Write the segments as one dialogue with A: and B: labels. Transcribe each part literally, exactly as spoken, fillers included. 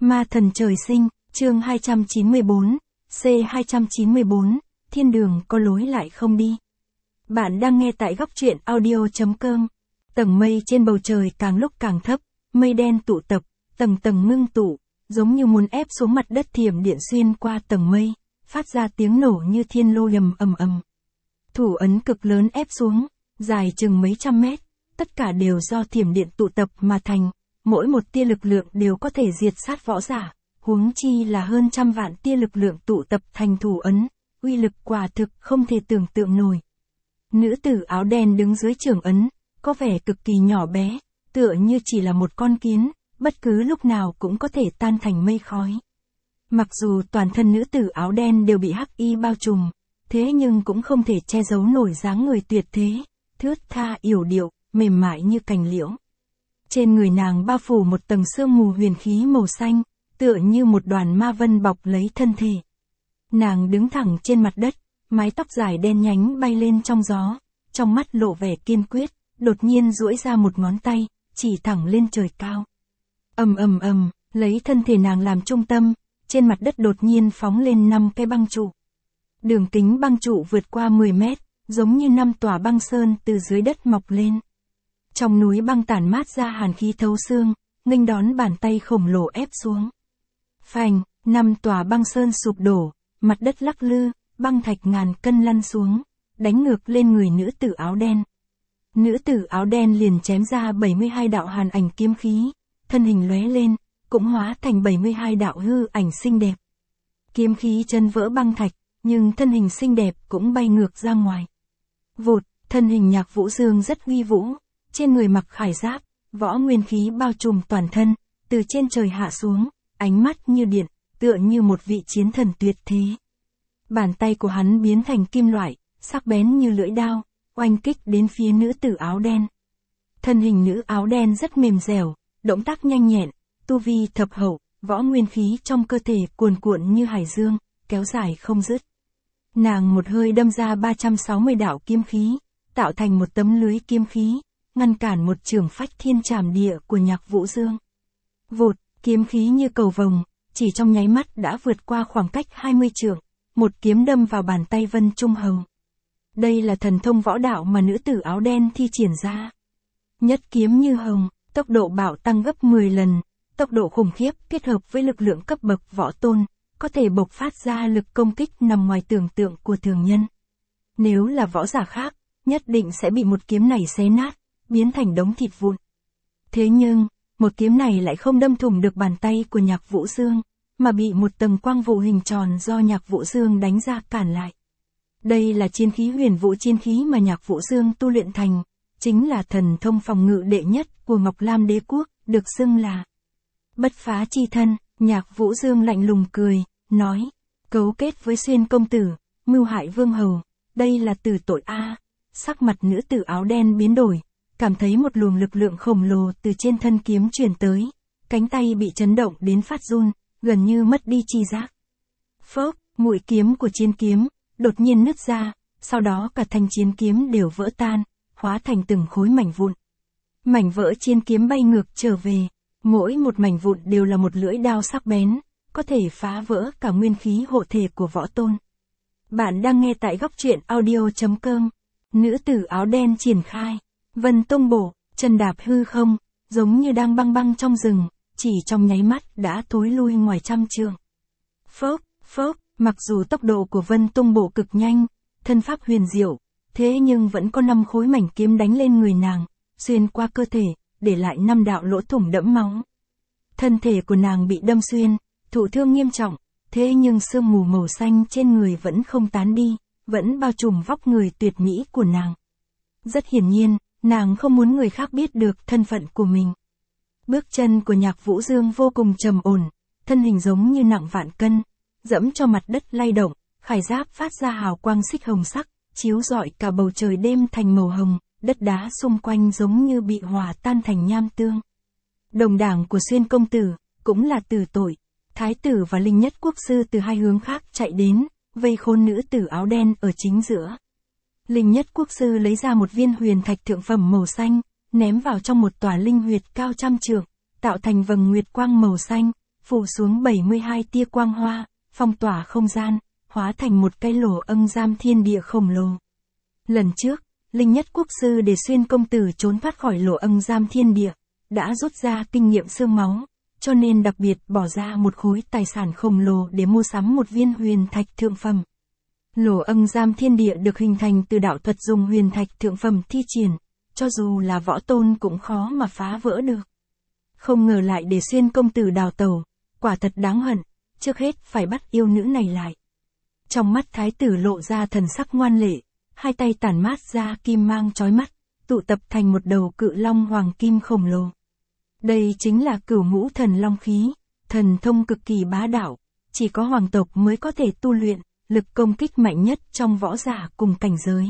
A: Ma thần trời sinh, chương hai trăm chín mươi bốn, C hai trăm chín mươi bốn, thiên đường có lối lại không đi. Bạn đang nghe tại góc truyện audio chấm com. Tầng mây trên bầu trời càng lúc càng thấp, mây đen tụ tập, tầng tầng ngưng tụ, giống như muốn ép xuống mặt đất, thiểm điện xuyên qua tầng mây, phát ra tiếng nổ như thiên lôi ầm ầm ầm. Thủ ấn cực lớn ép xuống, dài chừng mấy trăm mét, tất cả đều do thiểm điện tụ tập mà thành, mỗi một tia lực lượng đều có thể diệt sát võ giả, huống chi là hơn trăm vạn tia lực lượng tụ tập thành thủ ấn, uy lực quả thực không thể tưởng tượng nổi. Nữ tử áo đen đứng dưới trường ấn, có vẻ cực kỳ nhỏ bé, tựa như chỉ là một con kiến, bất cứ lúc nào cũng có thể tan thành mây khói. Mặc dù toàn thân nữ tử áo đen đều bị hắc y bao trùm, thế nhưng cũng không thể che giấu nổi dáng người tuyệt thế, thướt tha yểu điệu, mềm mại như cành liễu. Trên người nàng bao phủ một tầng sương mù huyền khí màu xanh, tựa như một đoàn ma vân bọc lấy thân thể. Nàng đứng thẳng trên mặt đất, mái tóc dài đen nhánh bay lên trong gió, trong mắt lộ vẻ kiên quyết, đột nhiên duỗi ra một ngón tay, chỉ thẳng lên trời cao. Ầm ầm ầm, lấy thân thể nàng làm trung tâm, trên mặt đất đột nhiên phóng lên năm cái băng trụ. Đường kính băng trụ vượt qua mười mét, giống như năm tòa băng sơn từ dưới đất mọc lên. Trong núi băng tản mát ra hàn khí thấu xương, nghênh đón bàn tay khổng lồ ép xuống. Phành, năm tòa băng sơn sụp đổ, mặt đất lắc lư, băng thạch ngàn cân lăn xuống, đánh ngược lên người nữ tử áo đen. Nữ tử áo đen liền chém ra bảy mươi hai đạo hàn ảnh kiếm khí, thân hình lóe lên, cũng hóa thành bảy mươi hai đạo hư ảnh xinh đẹp. Kiếm khí chân vỡ băng thạch, nhưng thân hình xinh đẹp cũng bay ngược ra ngoài. Vụt, thân hình Nhạc Vũ Dương rất uy vũ, trên người mặc khải giáp, võ nguyên khí bao trùm toàn thân, từ trên trời hạ xuống, ánh mắt như điện, tựa như một vị chiến thần tuyệt thế. Bàn tay của hắn biến thành kim loại, sắc bén như lưỡi dao, oanh kích đến phía nữ tử áo đen. Thân hình nữ áo đen rất mềm dẻo, động tác nhanh nhẹn, tu vi thập hậu, võ nguyên khí trong cơ thể cuồn cuộn như hải dương, kéo dài không dứt. Nàng một hơi đâm ra ba trăm sáu mươi đạo kiếm khí, tạo thành một tấm lưới kiếm khí, ngăn cản một chưởng phách thiên trảm địa của Nhạc Vũ Dương. Vụt, kiếm khí như cầu vồng, chỉ trong nháy mắt đã vượt qua khoảng cách hai mươi trượng, một kiếm đâm vào bàn tay Vân Trung Hầu. Đây là thần thông võ đạo mà nữ tử áo đen thi triển ra. Nhất kiếm như hồng, tốc độ bạo tăng gấp mười lần, tốc độ khủng khiếp kết hợp với lực lượng cấp bậc võ tôn, có thể bộc phát ra lực công kích nằm ngoài tưởng tượng của thường nhân. Nếu là võ giả khác, nhất định sẽ bị một kiếm này xé nát, biến thành đống thịt vụn. Thế nhưng, một kiếm này lại không đâm thủng được bàn tay của Nhạc Vũ Dương, mà bị một tầng quang vụ hình tròn do Nhạc Vũ Dương đánh ra cản lại. Đây là chiến khí huyền vũ chiến khí mà Nhạc Vũ Dương tu luyện thành, chính là thần thông phòng ngự đệ nhất của Ngọc Lam Đế Quốc, được xưng là Bất Phá Chi Thân. Nhạc Vũ Dương lạnh lùng cười, nói, cấu kết với Xuyên công tử, mưu hại vương hầu, đây là tử tội a. Sắc mặt nữ tử áo đen biến đổi, cảm thấy một luồng lực lượng khổng lồ từ trên thân kiếm truyền tới, cánh tay bị chấn động đến phát run, gần như mất đi chi giác. Phốc, mũi kiếm của chiến kiếm đột nhiên nứt ra, sau đó cả thanh chiến kiếm đều vỡ tan, hóa thành từng khối mảnh vụn. Mảnh vỡ chiến kiếm bay ngược trở về, mỗi một mảnh vụn đều là một lưỡi đao sắc bén, có thể phá vỡ cả nguyên khí hộ thể của võ tôn. Bạn đang nghe tại góc truyện audio chấm com. Nữ tử áo đen triển khai, Vân Tung Bổ, chân đạp hư không, giống như đang băng băng trong rừng, chỉ trong nháy mắt đã thối lui ngoài trăm trượng. Phốc, phốc, mặc dù tốc độ của Vân Tung Bổ cực nhanh, thân pháp huyền diệu, thế nhưng vẫn có năm khối mảnh kiếm đánh lên người nàng, xuyên qua cơ thể, để lại năm đạo lỗ thủng đẫm máu. Thân thể của nàng bị đâm xuyên, thụ thương nghiêm trọng, thế nhưng sương mù màu xanh trên người vẫn không tán đi, vẫn bao trùm vóc người tuyệt mỹ của nàng. Rất hiển nhiên, nàng không muốn người khác biết được thân phận của mình. Bước chân của Nhạc Vũ Dương vô cùng trầm ổn, thân hình giống như nặng vạn cân, dẫm cho mặt đất lay động, khải giáp phát ra hào quang xích hồng sắc, chiếu rọi cả bầu trời đêm thành màu hồng, đất đá xung quanh giống như bị hòa tan thành nham tương. Đồng đảng của Xuyên công tử, cũng là tử tội, thái tử và Linh Nhất quốc sư từ hai hướng khác chạy đến, vây khôn nữ tử áo đen ở chính giữa. Linh Nhất quốc sư lấy ra một viên huyền thạch thượng phẩm màu xanh, ném vào trong một tòa linh huyệt cao trăm trượng, tạo thành vầng nguyệt quang màu xanh, phủ xuống bảy mươi hai tia quang hoa, phong tỏa không gian, hóa thành một cái lỗ âm giam thiên địa khổng lồ. Lần trước, Linh Nhất Quốc Sư để Xuyên công tử trốn thoát khỏi lỗ âm giam thiên địa, đã rút ra kinh nghiệm xương máu, cho nên đặc biệt bỏ ra một khối tài sản khổng lồ để mua sắm một viên huyền thạch thượng phẩm. Lỗ âm giam thiên địa được hình thành từ đạo thuật dùng huyền thạch thượng phẩm thi triển, cho dù là võ tôn cũng khó mà phá vỡ được. Không ngờ lại để Xuyên công tử đào tẩu, quả thật đáng hận, trước hết phải bắt yêu nữ này lại. Trong mắt thái tử lộ ra thần sắc ngoan lệ, hai tay tản mát ra kim mang chói mắt, tụ tập thành một đầu cự long hoàng kim khổng lồ. Đây chính là cửu ngũ thần long khí, thần thông cực kỳ bá đạo, chỉ có hoàng tộc mới có thể tu luyện, lực công kích mạnh nhất trong võ giả cùng cảnh giới.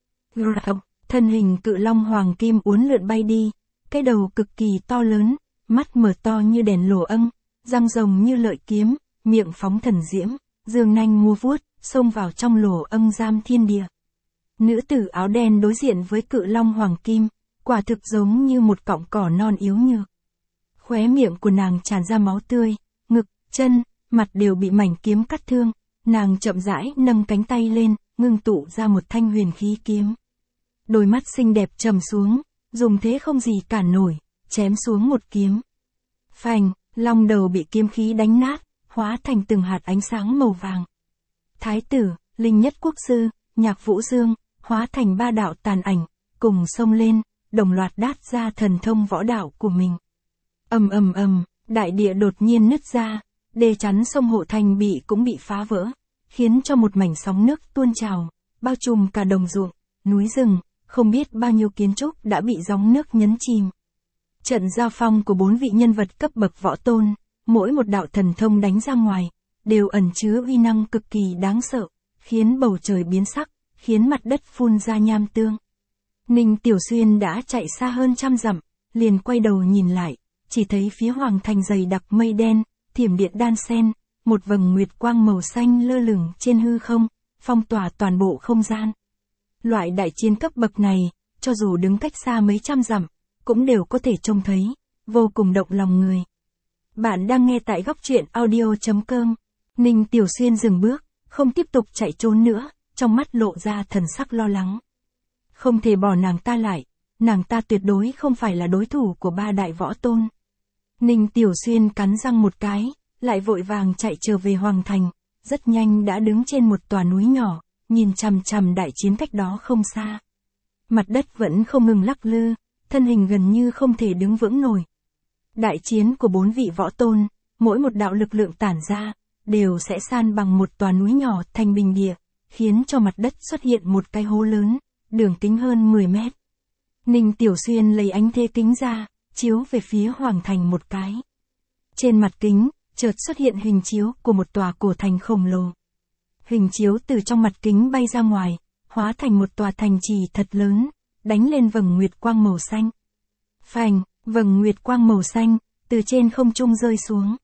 A: Thân hình cự long hoàng kim uốn lượn bay đi, cái đầu cực kỳ to lớn, mắt mở to như đèn lỗ ân, răng rồng như lợi kiếm, miệng phóng thần diễm, dương nanh mua vuốt, xông vào trong lỗ ân giam thiên địa. Nữ tử áo đen đối diện với cự long hoàng kim, quả thực giống như một cọng cỏ non yếu nhược. Khóe miệng của nàng tràn ra máu tươi, ngực, chân, mặt đều bị mảnh kiếm cắt thương, nàng chậm rãi nâng cánh tay lên, ngưng tụ ra một thanh huyền khí kiếm. Đôi mắt xinh đẹp trầm xuống, dùng thế không gì cản nổi, chém xuống một kiếm. Phành, long đầu bị kiếm khí đánh nát, hóa thành từng hạt ánh sáng màu vàng. Thái tử, Linh Nhất Quốc Sư, Nhạc Vũ Dương, hóa thành ba đạo tàn ảnh, cùng xông lên, đồng loạt đát ra thần thông võ đạo của mình. Ầm ầm ầm, đại địa đột nhiên nứt ra, đê chắn sông Hộ Thành bị cũng bị phá vỡ, khiến cho một mảnh sóng nước tuôn trào, bao trùm cả đồng ruộng, núi rừng, không biết bao nhiêu kiến trúc đã bị gióng nước nhấn chìm. Trận giao phong của bốn vị nhân vật cấp bậc võ tôn, mỗi một đạo thần thông đánh ra ngoài, đều ẩn chứa uy năng cực kỳ đáng sợ, khiến bầu trời biến sắc, khiến mặt đất phun ra nham tương. Ninh Tiểu Xuyên đã chạy xa hơn trăm dặm, liền quay đầu nhìn lại, chỉ thấy phía hoàng thành dày đặc mây đen, thiểm điện đan sen, một vầng nguyệt quang màu xanh lơ lửng trên hư không, phong tỏa toàn bộ không gian. Loại đại chiến cấp bậc này, cho dù đứng cách xa mấy trăm dặm, cũng đều có thể trông thấy, vô cùng động lòng người. Bạn đang nghe tại góc truyện audio chấm com. Ninh Tiểu Xuyên dừng bước, không tiếp tục chạy trốn nữa, trong mắt lộ ra thần sắc lo lắng. Không thể bỏ nàng ta lại, nàng ta tuyệt đối không phải là đối thủ của ba đại võ tôn. Ninh Tiểu Xuyên cắn răng một cái, lại vội vàng chạy trở về hoàng thành, rất nhanh đã đứng trên một tòa núi nhỏ, nhìn chằm chằm đại chiến cách đó không xa. Mặt đất vẫn không ngừng lắc lư, thân hình gần như không thể đứng vững nổi. Đại chiến của bốn vị võ tôn, mỗi một đạo lực lượng tản ra, đều sẽ san bằng một tòa núi nhỏ thành bình địa, khiến cho mặt đất xuất hiện một cái hố lớn, đường kính hơn mười mét. Ninh Tiểu Xuyên lấy ánh thế kính ra, chiếu về phía hoàng thành một cái. Trên mặt kính, chợt xuất hiện hình chiếu của một tòa cổ thành khổng lồ. Hình chiếu từ trong mặt kính bay ra ngoài, hóa thành một tòa thành trì thật lớn, đánh lên vầng nguyệt quang màu xanh. Phành, vầng nguyệt quang màu xanh, từ trên không trung rơi xuống.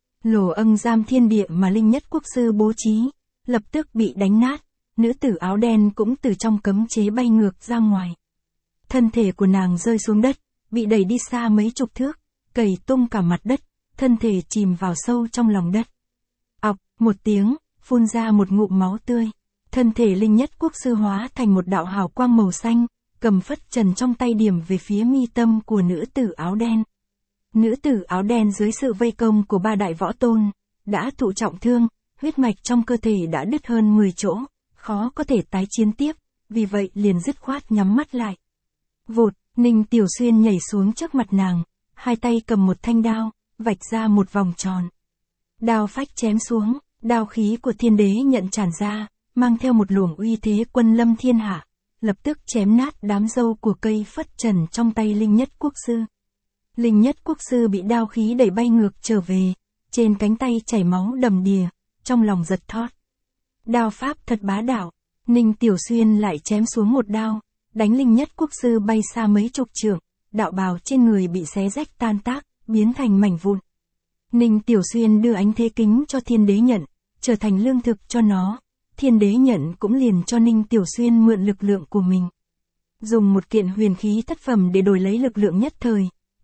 A: Lỗ ân giam thiên địa mà Linh Nhất Quốc Sư bố trí, lập tức bị đánh nát, nữ tử áo đen cũng từ trong cấm chế bay ngược ra ngoài. Thân thể của nàng rơi xuống đất, bị đẩy đi xa mấy chục thước, cầy tung cả mặt đất, thân thể chìm vào sâu trong lòng đất. Ọc, một tiếng, phun ra một ngụm máu tươi, thân thể Linh Nhất Quốc Sư hóa thành một đạo hào quang màu xanh, cầm phất trần trong tay điểm về phía mi tâm của nữ tử áo đen. Nữ tử áo đen dưới sự vây công của ba đại võ tôn, đã thụ trọng thương, huyết mạch trong cơ thể đã đứt hơn mười chỗ, khó có thể tái chiến tiếp, vì vậy liền dứt khoát nhắm mắt lại. Vụt, Ninh Tiểu Xuyên nhảy xuống trước mặt nàng, hai tay cầm một thanh đao, vạch ra một vòng tròn. Đao phách chém xuống, đao khí của thiên đế nhận tràn ra, mang theo một luồng uy thế quân lâm thiên hạ, lập tức chém nát đám râu của cây phất trần trong tay Linh Nhất Quốc Sư. Linh Nhất Quốc Sư bị đao khí đẩy bay ngược trở về, trên cánh tay chảy máu đầm đìa, trong lòng giật thót. Đao pháp thật bá đạo, Ninh Tiểu Xuyên lại chém xuống một đao, đánh Linh Nhất Quốc Sư bay xa mấy chục trượng, đạo bào trên người bị xé rách tan tác, biến thành mảnh vụn. Ninh Tiểu Xuyên đưa ánh thế kính cho thiên đế nhận, trở thành lương thực cho nó, thiên đế nhận cũng liền cho Ninh Tiểu Xuyên mượn lực lượng của mình. Dùng một kiện huyền khí thất phẩm để đổi lấy lực lượng nhất thời,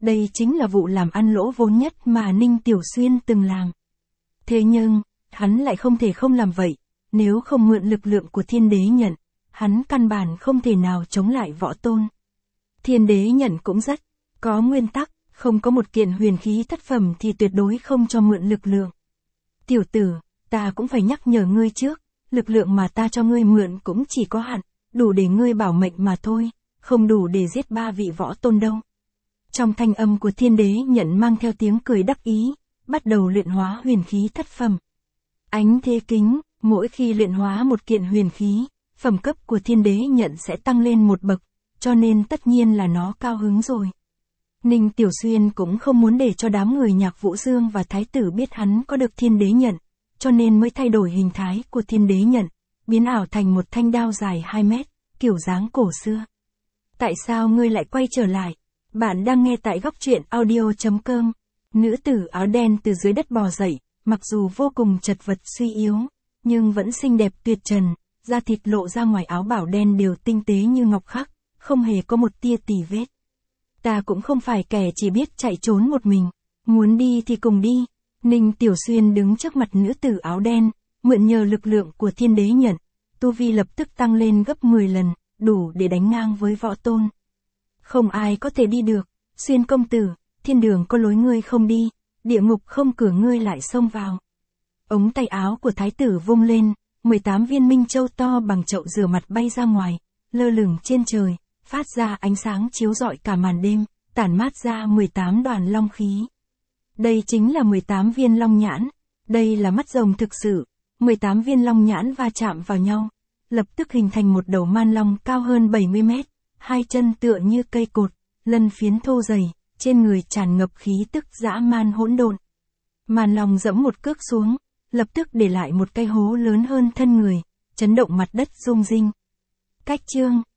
A: Đây chính là vụ làm ăn lỗ vốn nhất mà Ninh Tiểu Xuyên từng làm. Thế nhưng, hắn lại không thể không làm vậy, nếu không mượn lực lượng của Thiên Đế Nhận, hắn căn bản không thể nào chống lại Võ Tôn. Thiên Đế Nhận cũng rất có nguyên tắc, không có một kiện huyền khí thất phẩm thì tuyệt đối không cho mượn lực lượng. Tiểu tử, ta cũng phải nhắc nhở ngươi trước, lực lượng mà ta cho ngươi mượn cũng chỉ có hạn, đủ để ngươi bảo mệnh mà thôi, không đủ để giết ba vị Võ Tôn đâu. Trong thanh âm của Thiên Đế Nhận mang theo tiếng cười đắc ý, bắt đầu luyện hóa huyền khí thất phẩm. Ánh thế kính, mỗi khi luyện hóa một kiện huyền khí, phẩm cấp của Thiên Đế Nhận sẽ tăng lên một bậc, cho nên tất nhiên là nó cao hứng rồi. Ninh Tiểu Xuyên cũng không muốn để cho đám người Nhạc Vũ Dương và Thái tử biết hắn có được Thiên Đế Nhận, cho nên mới thay đổi hình thái của Thiên Đế Nhận, biến ảo thành một thanh đao dài hai mét, kiểu dáng cổ xưa. Tại sao ngươi lại quay trở lại? Bạn đang nghe tại góc truyện audio chấm com. Nữ tử áo đen từ dưới đất bò dậy, mặc dù vô cùng chật vật suy yếu, nhưng vẫn xinh đẹp tuyệt trần, da thịt lộ ra ngoài áo bảo đen đều tinh tế như ngọc khắc, không hề có một tia tì vết. Ta cũng không phải kẻ chỉ biết chạy trốn một mình, muốn đi thì cùng đi. Ninh Tiểu Xuyên đứng trước mặt nữ tử áo đen, mượn nhờ lực lượng của Thiên Đế Nhận, tu vi lập tức tăng lên gấp mười lần, đủ để đánh ngang với Võ Tôn. Không ai có thể đi được, Xuyên công tử, thiên đường có lối ngươi không đi, địa ngục không cửa ngươi lại xông vào. Ống tay áo của thái tử vung lên, mười tám viên minh châu to bằng chậu rửa mặt bay ra ngoài, lơ lửng trên trời, phát ra ánh sáng chiếu rọi cả màn đêm, tản mát ra mười tám đoàn long khí. Đây chính là mười tám viên long nhãn, đây là mắt rồng thực sự, mười tám viên long nhãn va chạm vào nhau, lập tức hình thành một đầu man long cao hơn bảy mươi mét, hai chân tựa như cây cột, lân phiến thô dày, trên người tràn ngập khí tức dã man hỗn độn. Man long dẫm một cước xuống, lập tức để lại một cái hố lớn hơn thân người, chấn động mặt đất rung rinh. Cách chương